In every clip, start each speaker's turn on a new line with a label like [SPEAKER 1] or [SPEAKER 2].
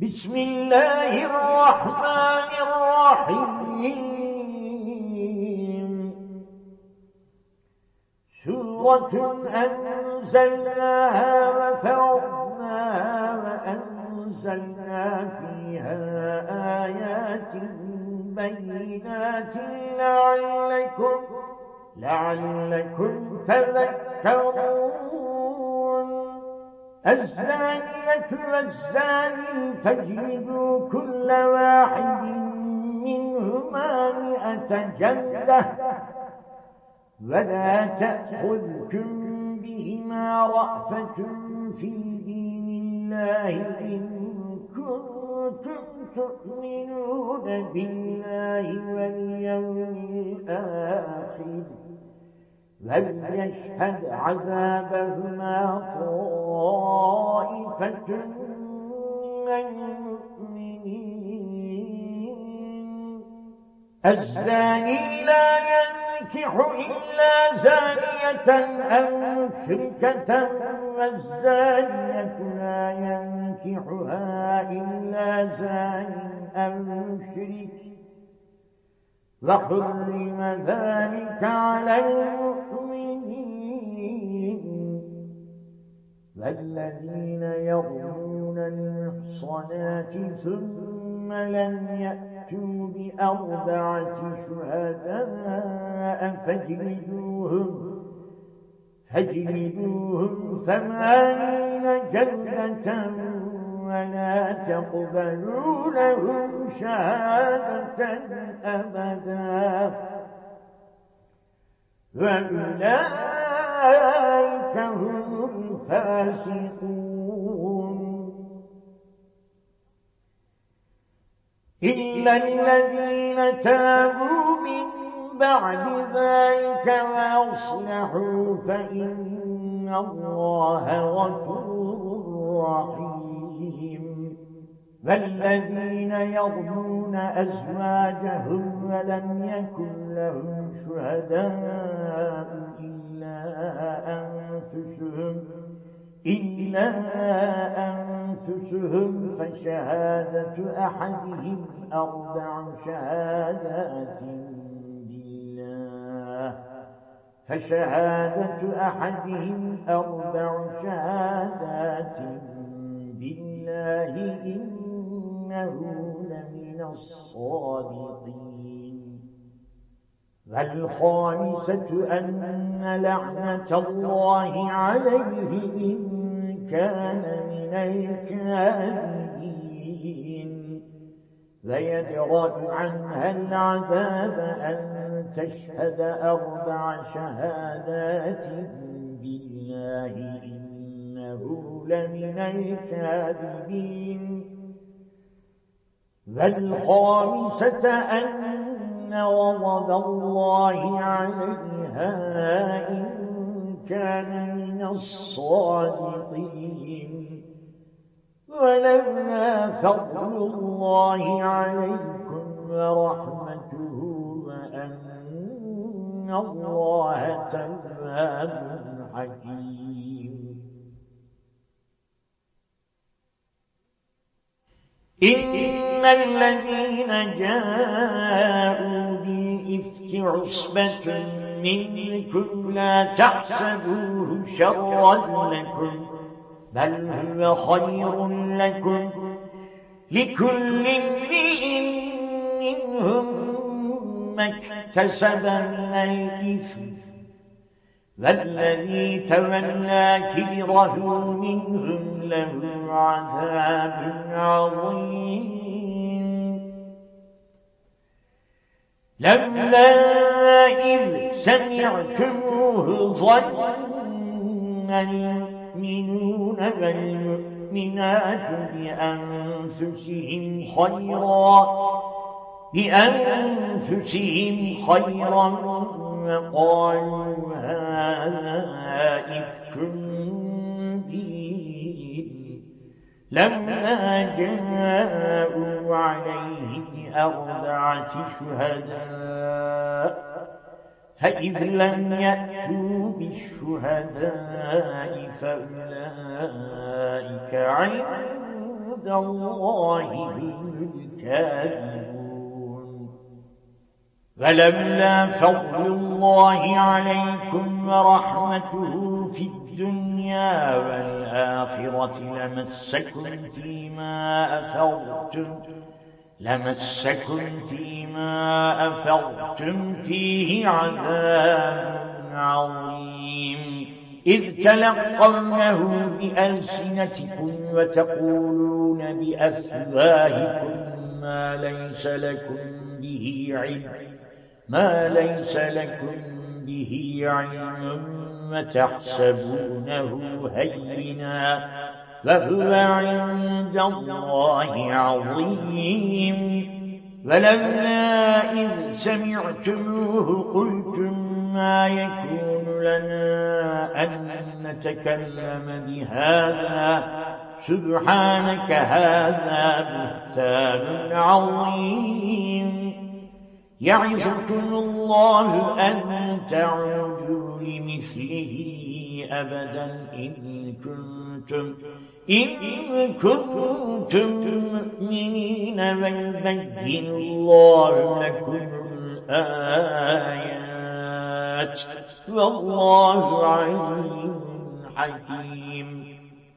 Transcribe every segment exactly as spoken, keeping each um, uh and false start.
[SPEAKER 1] بسم الله الرحمن الرحيم سورة أنزلناها وفرضناها وأنزلنا فيها آيات بينات لعلكم لعلكم تذكرون الزانية والزاني فاجلدوا كل واحد منهما مئة جلدة ولا تأخذكم بهما رأفة في دين الله إن كنتم تؤمنون بالله واليوم الآخر وليشهد عذابهما طائفة من المؤمنين الزاني لا ينكح إلا زانية أو مشركة والزانية لا ينكحها إلا زان أو مشرك وحرم ذلك على المؤمنين والذين يرمون المحصنات ثم لم يأتوا بأربعة شهداء فاجلدوهم فاجلدوهم ثمانين جلدة ولا تقبلوا لهم شهادة أبدا وأولئك هم الفاسقون إلا الذين تابوا من بعد ذلك وأصلحوا فإن الله غفور رحيم والذين يرمون أزواجهم ولم يكن لهم شهداء إلا أنفسهم إلا أنفسهم فشهادة أحدهم أربع شهادات بالله فشهادة أحدهم أربع شهادات بالله إنه لمن الصادقين والخامسة أن لعنة الله عليه إن كان من الكاذبين ويدرأ عنها العذاب أن تشهد أربع شهادات بالله إنه لمن الكاذبين والخامسة أن غضب الله عليها إن كان من الصادقين ولولا فضل الله عليكم ورحمته وأن الله تواب حكيم إن الذين جاءوا بالإفك عصبة منكم لا تحسبوه شرا لكم بل هو خير لكم لكل امرئ منهم ما اكتسب من الإثم والذي تولى كبره منهم له عذاب عظيم لولا إذ سمعتموه ظن المؤمنون والمؤمنات بأنفسهم خيرا بأنفسهم خيرا وقالوا هذا إفك مبين لما جاءوا عليه بأربعة شهداء فإذ لم يأتوا بالشهداء فأولئك عند عند الله هم الكاذبون. ولولا فضل الله عليكم ورحمته في الدنيا والآخرة لمسكم فيما أفضتم لمسكم فيما أفضتم فيه عذاب عظيم. إذ تلقونه بألسنتكم وتقولون بأفواهكم ما ليس لكم به علم ما ليس لكم به علم وتحسبونه هينا وهو عند الله عظيم. ولولا إذ سمعتموه قلتم ما يكون لنا أن نتكلم بهذا سبحانك هذا بهتان عظيم. يعظكم الله أن تعودوا لمثله أبدا إن كنتم إن كنتم مؤمنين ويبين الله لكم الآيات والله عليم حكيم.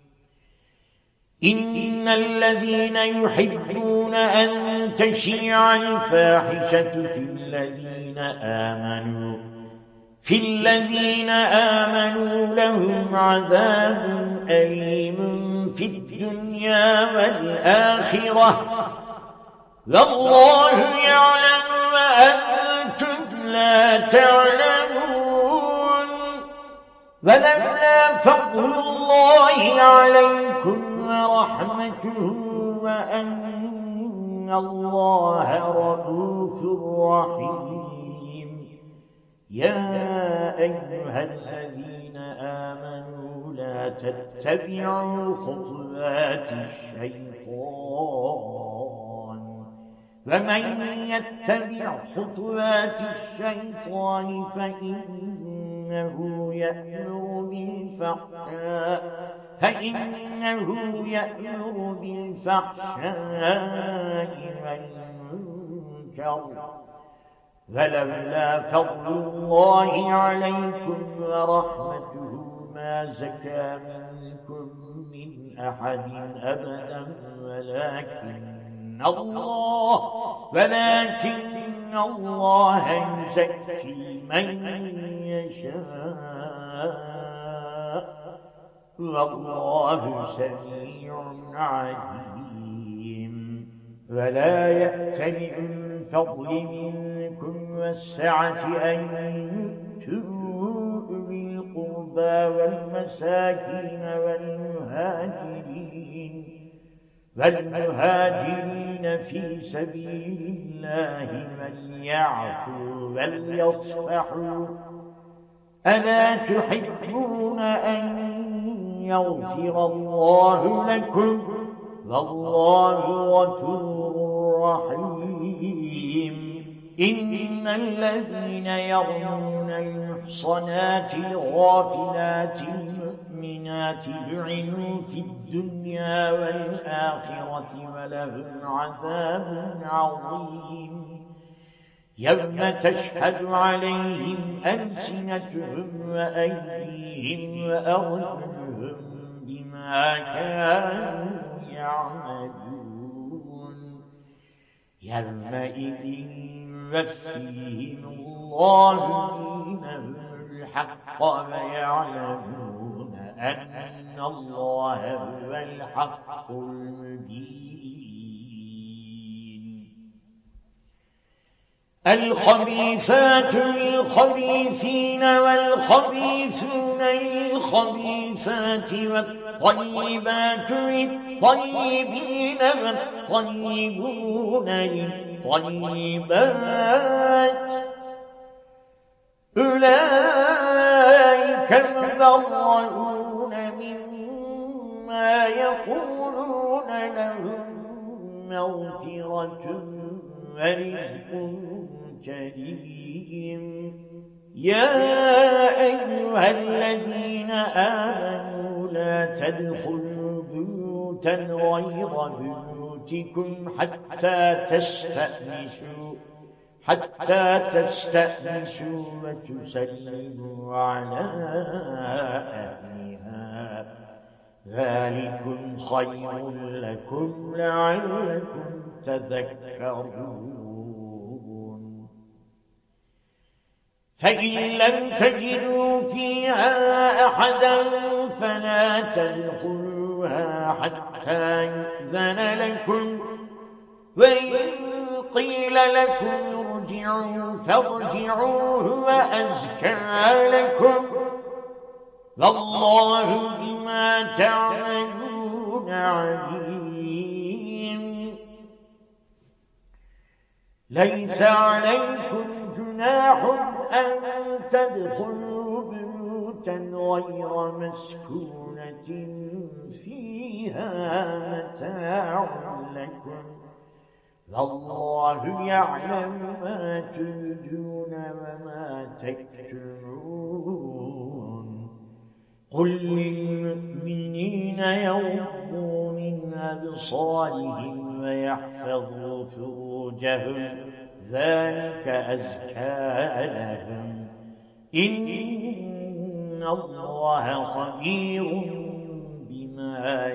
[SPEAKER 1] إن الذين يحبون أن تشيع الفاحشة في الذين آمنوا في الذين آمنوا لهم عذاب أليم في الدنيا والآخرة والله يعلم وأنتم لا تعلمون. ولولا فضل الله عليكم ورحمته وأن الله رؤوف رحيم. يا أيها الذين آمنوا لا تتبعوا خطوات الشيطان ومن يتبع خطوات الشيطان فإنه يأمر بالفحشاء فإنه يأمر بالفحشاء والمنكر. ولولا فضل الله عليكم ورحمته ما زكى منكم من أحد أبدا ولكن الله ولكن الله يزكي من يشاء والله سميع عليم. ولا يأتل الفضل منكم والسعة أن يؤتوا أولي القربى والمساكين والمهاجرين والمهاجرين في سبيل الله وليعفوا وليصفحوا ألا تحبون أن يغفر الله لكم والله غفور رحيم. إن الذين يرمون المحصنات الغافلات المؤمنات لعنوا في الدنيا والآخرة ولهم عذاب عظيم. يوم تشهد عليهم ألسنتهم وأيديهم وأرجلهم بما كانوا يعملون. يومئذ يوفيهم الله دينهم الحق ويعلمون أن الله هو الحق المبين. الخبيثات للخبيثين والخبيثون للخبيثات والطيبات للطيبين والطيبون للطيبات أولئك مبرؤون مما يقولون لهم مغفرة ورزق كريم. يا أيها الذين آمنوا لا تدخلوا بيوتا بيوتا غير بيوتكم حتى تستأنسوا حتى تستأنسوا وتسلموا على أهلها ذلكم خير لكم لعلكم تذكرون فإن لم تجدوا فيها أحدا فلا تدخلوها حتى يؤذن لكم وإن قيل لكم ارجعوا فارجعوا هو أزكى لكم والله بما تعملون عليم ليس عليكم جناح أن تدخلوا بيوتا غير مسكونة فيها متاع لكم والله يعلم ما تبدون وما تكتمون قل للمؤمنين يغضوا من أبصارهم ويحفظوا فروجهم ذلك أزكى لهم إن الله خبير بما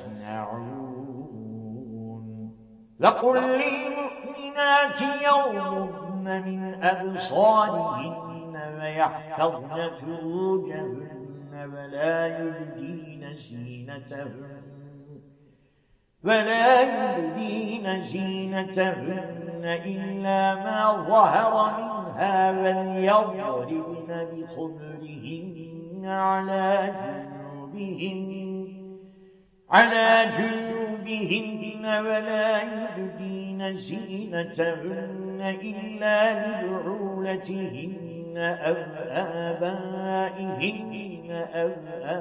[SPEAKER 1] يصنعون وقل للمؤمنات يغضن من أبصارهن ويحفظن فروجهن ولا يبدين زينتهن ولا يبدين زينتهن إلا ما ظهر منها وليضربن بخمرهن على جنوبهن على جنوبهن ولا يبدين زينتهن إلا لبعولتهن أو آبائهن أو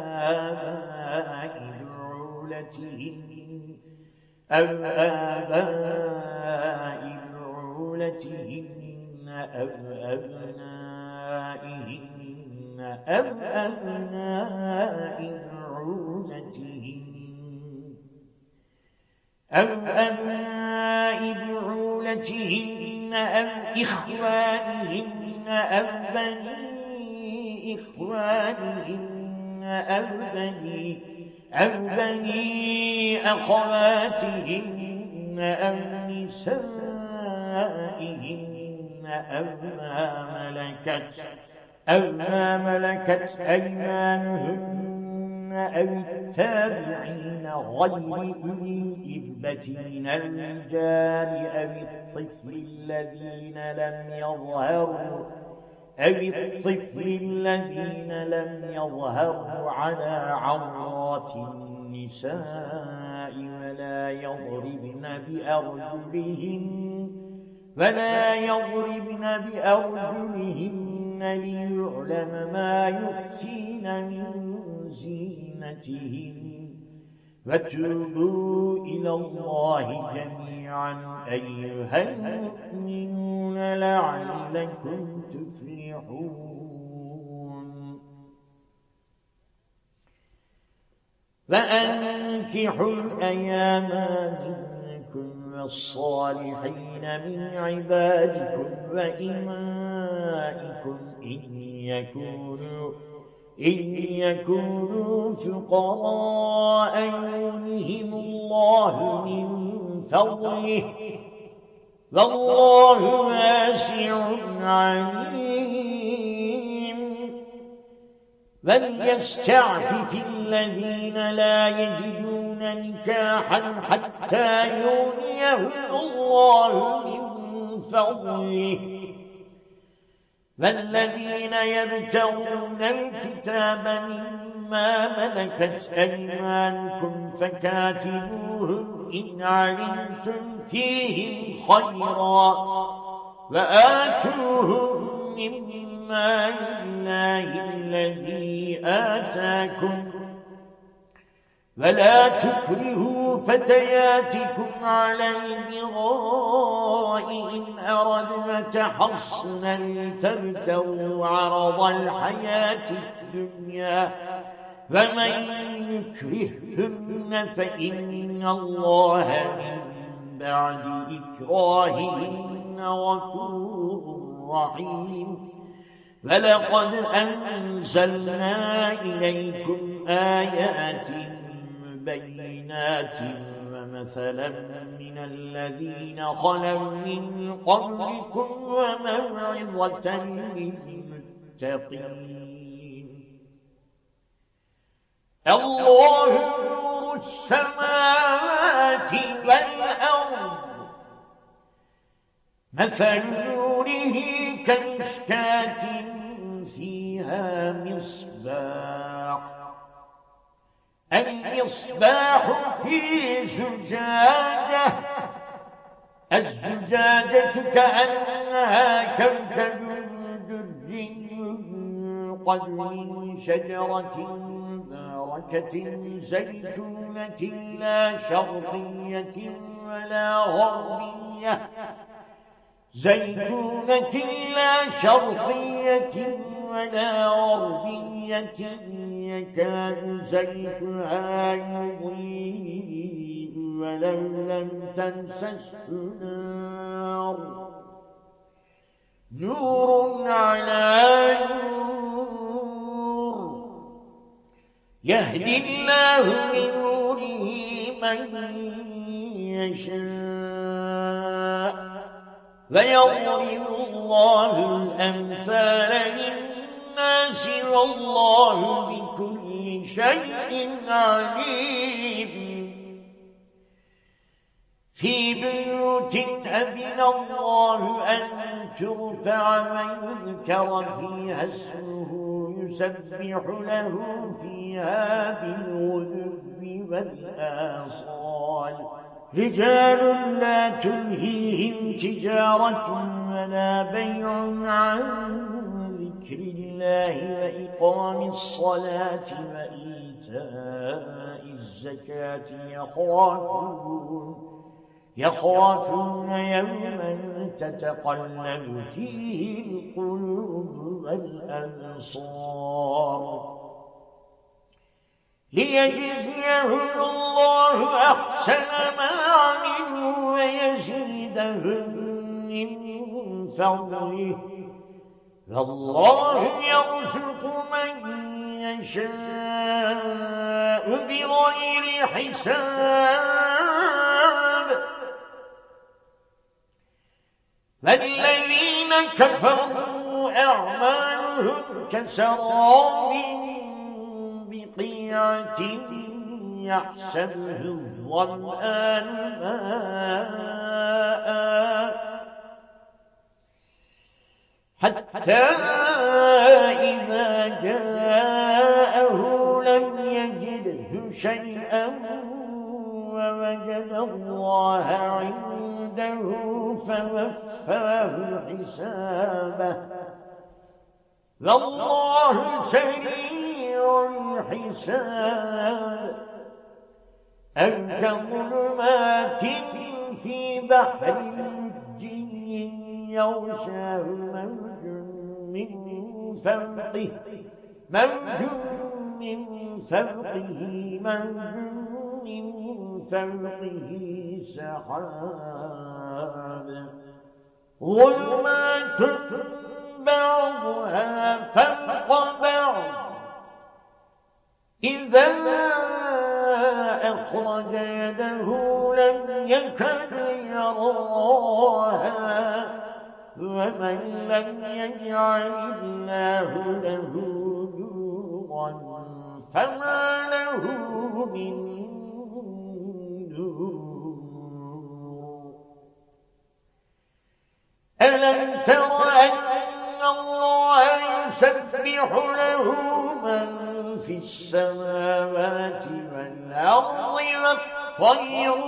[SPEAKER 1] آباء بعولتهن أو آباء بعولتهن أو أبنائهن أو أبناء بعولتهن أو أبناء بعولتهن أو إخوانهن أو بني إخوانهن أو بني أو بني أخواتهن أو نسائهن أو ما ملكت أو ما ملكت أيمانهن أو التابعين غير أولي الإربة من الرجال أو الطفل الذين لم يظهروا أو الطفل الذين لم يظهروا على عورات النساء ولا يضربن بأرجلهن ولا يضربن بأرجلهن ليعلم ما يخفين من زينتهن وتوبوا إلى الله جميعا أيها المؤمنون لعلكم تفلحون فأنكحوا الأيام منكم والصالحين من عبادكم وإمائكم إن يكونوا إن يكونوا فقراء يغنيهم الله من فضله والله واسع عليم وليستعفف الذين لا يجدون نكاحا حتى يغنيهم الله من فضله والذين يبتغون الكتاب مما ملكت أيمانكم فكاتبوهم إن علمتم فيهم خيرا وآتوهم مما لله الذي آتاكم ولا تكرهوا فتياتكم على البغاء إن أردنا تحصنا لتبتغوا عرض الحياة الدنيا ومن يكرههن فإن الله من بعد إكراههن غفور رحيم ولقد أنزلنا إليكم آيات مبينات ومثلا من الذين خلوا من قبلكم وموعظة للمتقين الله نور السماوات والأرض مثل نوره كمشكاة فيها مصباح المصباح في زجاجة الزجاجة كأنها كوكب دري يوقد من شجرة مباركة زيتونة لا شرقية ولا غربية زيتونة لا شرقية ولا غربية يكاد زيتها يضيء ولو لم تمسسه نار نور على نور يهدي الله بنوره من يشاء ويضرب الله الأمثال للناس والله بكل شيء عليم في بيوت أذن الله أن ترفع ويذكر فيها اسمه يسبح له فيها بالغدو والآصال رجال لا تلهيهم تجارة ولا بيع عن ذكر الله وإقام الصلاة وإيتاء الزكاة يخافون يخافون يوما تتقلب فيه القلوب والأبصار ليجزيهم الله أحسن ما عملوا ويزيدهم من فضله والله يرزق من يشاء بغير حساب والذين كفروا أعمالهم كسراب بقيعة يحسبه الظمآن ماء حتى إذا جاءه لم يجده شيئا ووجد الله عنده فوفاه حسابه والله سريع الحساب أو كظلمات في بحر لجي يغشاه موج من فوقه موج من فوقه موج من فوقه سحاب ظلمات بعضها فوق بعض إذا أخرج يده لم يكد يراها ومن لم يجعل الله له نورا فما له من نور ألم تر أن الله يسبح له من في السماوات والأرض والطير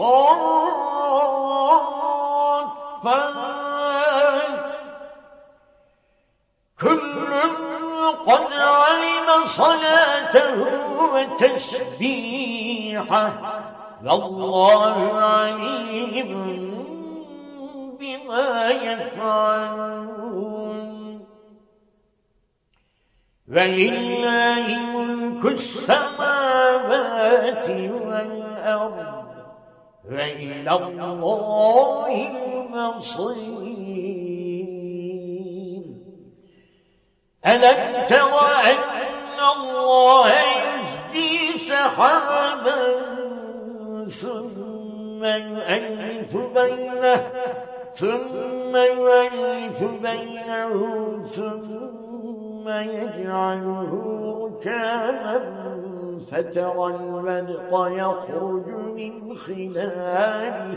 [SPEAKER 1] صافات كل قد علم صلاته وتسبيحه والله عليم بما يفعلون ولله ملك السماوات والأرض وإلى الله المصير. ألم تر أن الله يزجي سحابا ثم يؤلف بينه ثم يؤلف بينه ثم يجعله ركاما فترى الودق يخرج من خلاله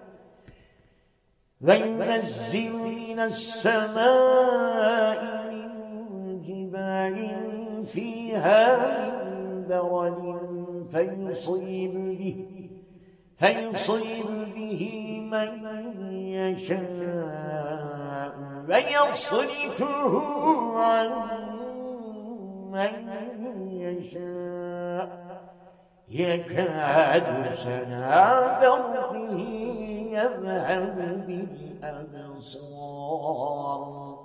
[SPEAKER 1] وينزل من السماء من جبال فيها من برد فيصيب به فيصيب به من يشاء ويصرفه عن من يشاء يكاد سنا برقه يذهب بالأبصار.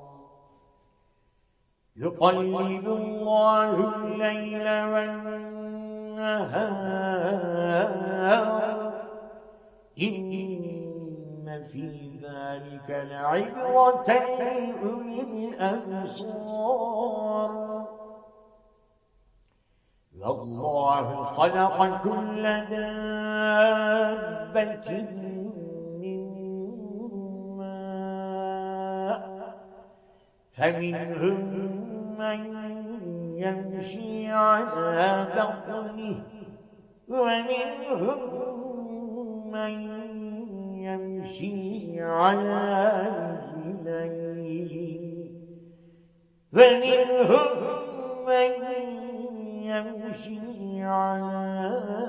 [SPEAKER 1] يقلب الله الليل والنهار إن في ذلك لعبرة لأولي الأبصار. والله خلق كل دابة من ماء فمنهم من يمشي على بطنه ومنهم من يمشي على رجلين ومنهم من يمشي على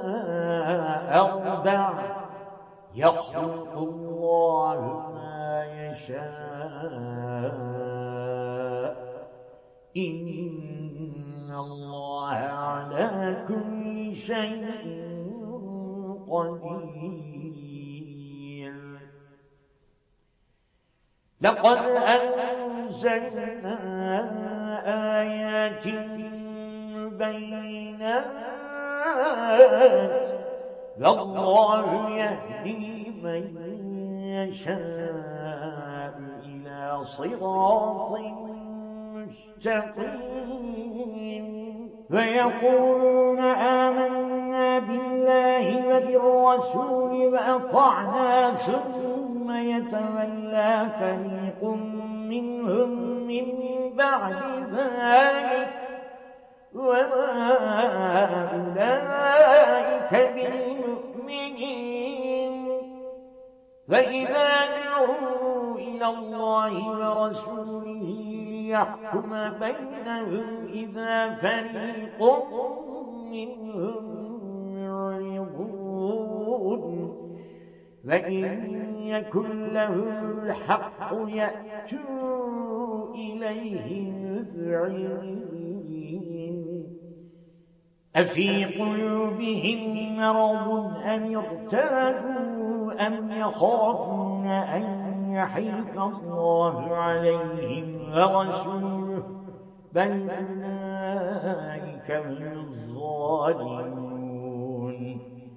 [SPEAKER 1] أربع يخلق الله ما يشاء إن الله على كل شيء قدير. لقد أنزلنا آيات بينات والله يهدي من يشاء إلى صراط مستقيم. ويقولون آمنا بالله وبالرسول وأطعنا ثم يتولى فريق منهم من بعد ذلك وما أولئك بالمؤمنين. وإذا دعوا إلى الله ورسوله ليحكم بينهم إذا فريق منهم معرضون وإن يكن لهم الحق يأتوا إليه مذعنين. أفي قلوبهم مرض أم ارتابوا أم يخافون أن يحيف الله عليهم ورسوله بل أولئك هم الظالمون.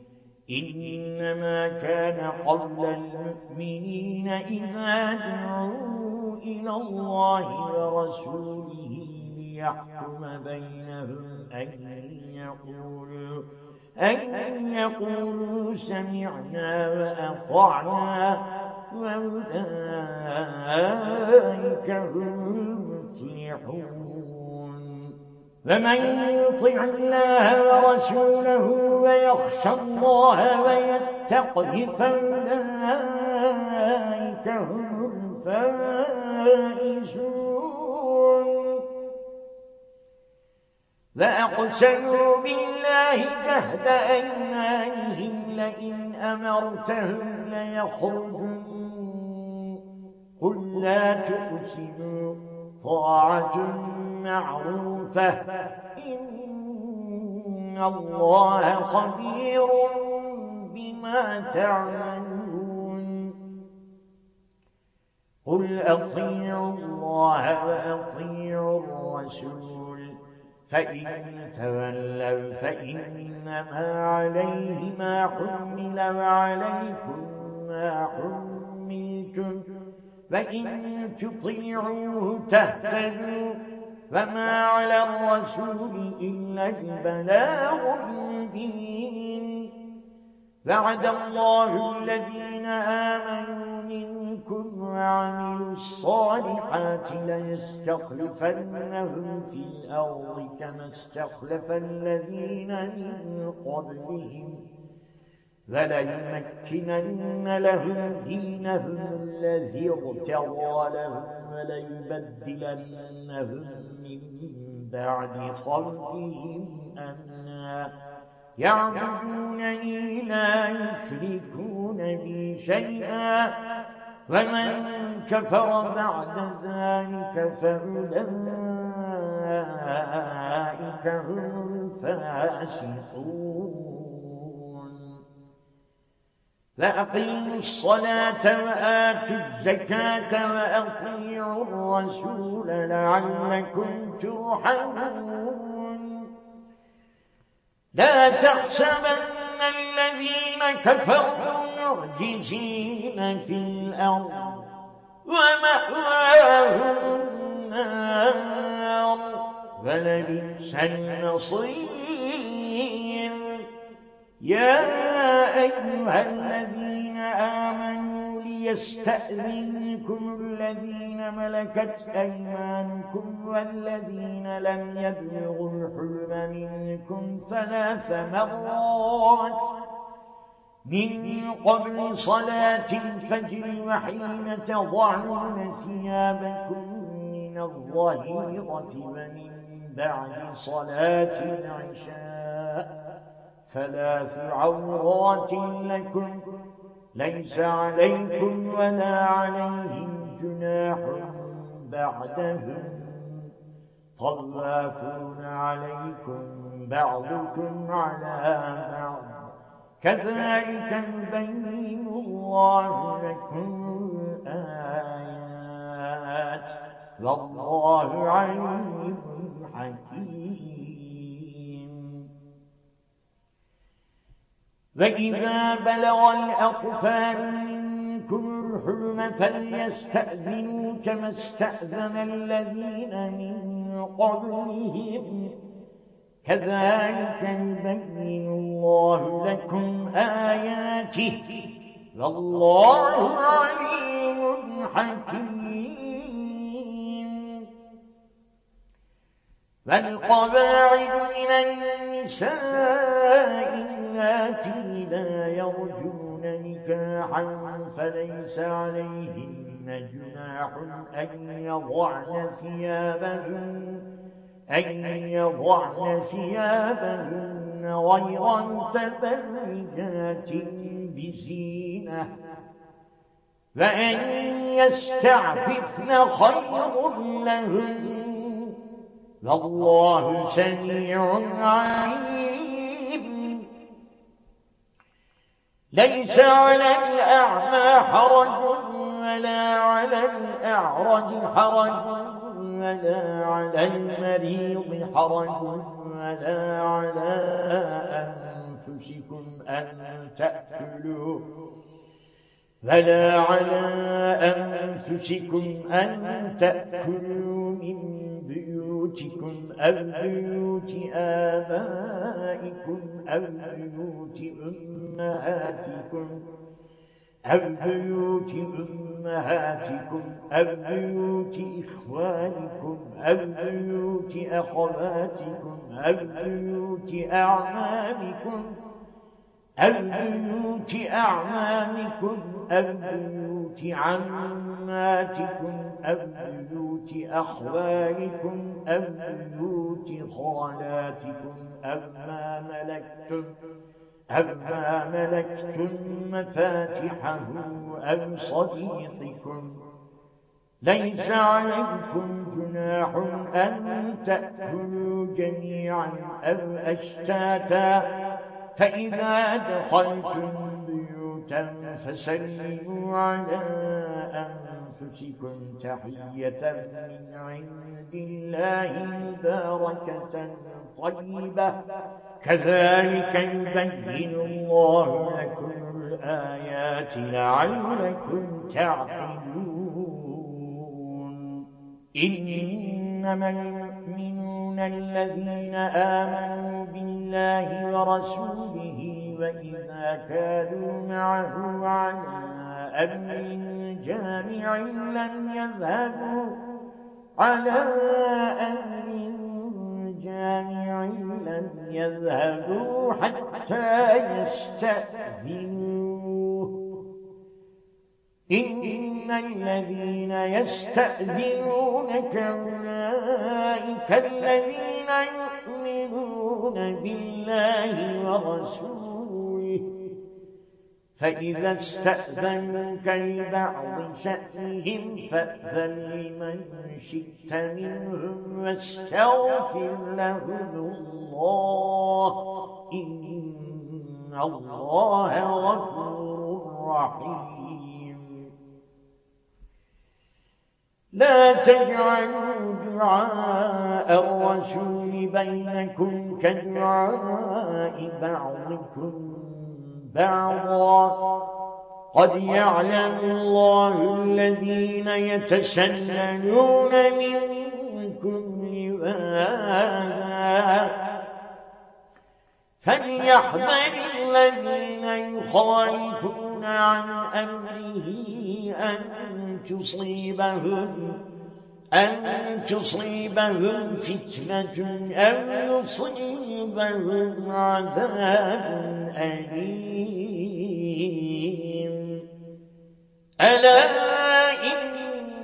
[SPEAKER 1] إنما كان قول المؤمنين إذا دعوا إلى الله ورسوله ليحكم بينهم أن يقولوا أن يقولوا سمعنا وأطعنا وأولئك هم المفلحون. ومن يطع الله ورسوله ويخشى الله ويتقه فأولئك هم الفائزون. وأقسموا بالله جهد أيمانهم لئن أمرتهم ليخرجون قل لا تقسموا طاعة معروفة إن الله خبير بما تعملون. قل أطيعوا الله وأطيعوا الرسول فإن تولوا فإنما عليه ما حمل وعليكم ما حملتم فإن تطيعوه تهتدوا فما على الرسول إلا البلاغ المبين وعد الله الذين آمنوا منكم وعملوا الصالحات ليستخلفنهم في الأرض كما استخلف الذين من قبلهم وليمكنن لهم دينهم الذي ارتضى لهم وليبدلنهم من بعد خوفهم أمنا يعبدونني لا يشركون بي شيئا ومن كفر بعد ذلك فأولئك هم الفاسقون فأقيموا الصلاة وآتوا الزكاة وأطيعوا الرسول لعلكم ترحمون لا تحسبن الذين كفروا معجزين في الأرض ومأواهم النار ولبئس المصير يا أيها الذين آمنوا ليستأذنكم الذين ملكت أيمانكم والذين لم يبلغوا الحلم منكم ثلاث مرات من قبل صلاة الفجر وحين تضعون ثيابكم من الظهيرة ومن بعد صلاة العشاء ثلاث عورات لكم ليس عليكم ولا عليهم جناح بعدهم طوافون عليكم بعضكم على بعض كذلك يبين الله لكم الآيات والله عليم حكيم وإذا بلغ الأطفال منكم الحلم فليستأذنوا كما استأذن الذين من قبلهم كذلك يبين الله لكم آياته والله عليم حكيم والقواعد من النساء اللاتي لا يرجون نكاحا فليس عليهن جناح أن يضعن ثيابهن أن يضعن ثيابهن غير متبرجات بزينة وأن يستعففن خير لهن والله سميع عليم ليس على الأعمى حرج ولا على الأعرج حرج ولا على المريض حرج ولا على أنفسكم أن تأكلوا ولا على أنفسكم أن تأكلوا من بيوتكم أو بيوت آبائكم أو بيوت أمهاتكم أو بيوت أمهاتكم أو بيوت إخوانكم أو بيوت أخواتكم أو بيوت أعمامكم أو بيوت أعمامكم أو بيوت عماتكم أو بيوت أخوالكم أو بيوت خالاتكم أو ما ملكتم أو ما ملكتم مفاتحه أو صديقكم ليس عليكم جناح أن تأكلوا جميعا أو أشتاتا فإذا دخلتم بيوتا موتا فسلموا على أنفسكم تحية من عند الله مباركة طيبة كذلك يبين الله لكم الآيات لعلكم تعقلون. إنما المؤمنون الذين آمنوا بالله ورسوله وإذا كانوا معه على أمر جامع لم يذهبوا على أمر جامع لم يذهبوا حتى يستأذنوه. إن الذين يستأذنونك أولئك الذين يؤمنون بالله ورسوله، فإذا استأذنوك لبعض شأنهم فأذن لمن شئت منهم واستغفر لهم الله، إن الله غفور رحيم. لا تجعلوا دعاء الرسول بينكم كدعاء بعضكم بعضا، قد يعلم الله الذين يتسللون منكم لواذا، فليحذر الذين يخالفون عن أمره أن تصيبهم أن تصيبهم فتنة أو يصيبهم عذاب أليم. ألا إن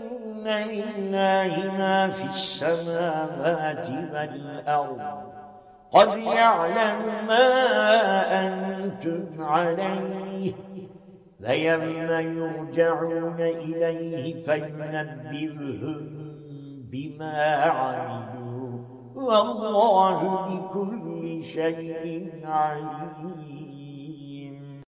[SPEAKER 1] لله ما في السماوات والأرض، قد يعلم ما أنتم عليه، فيوم يرجعون إليه فينبئهم بما عملوا، والله بكل شيء عليم.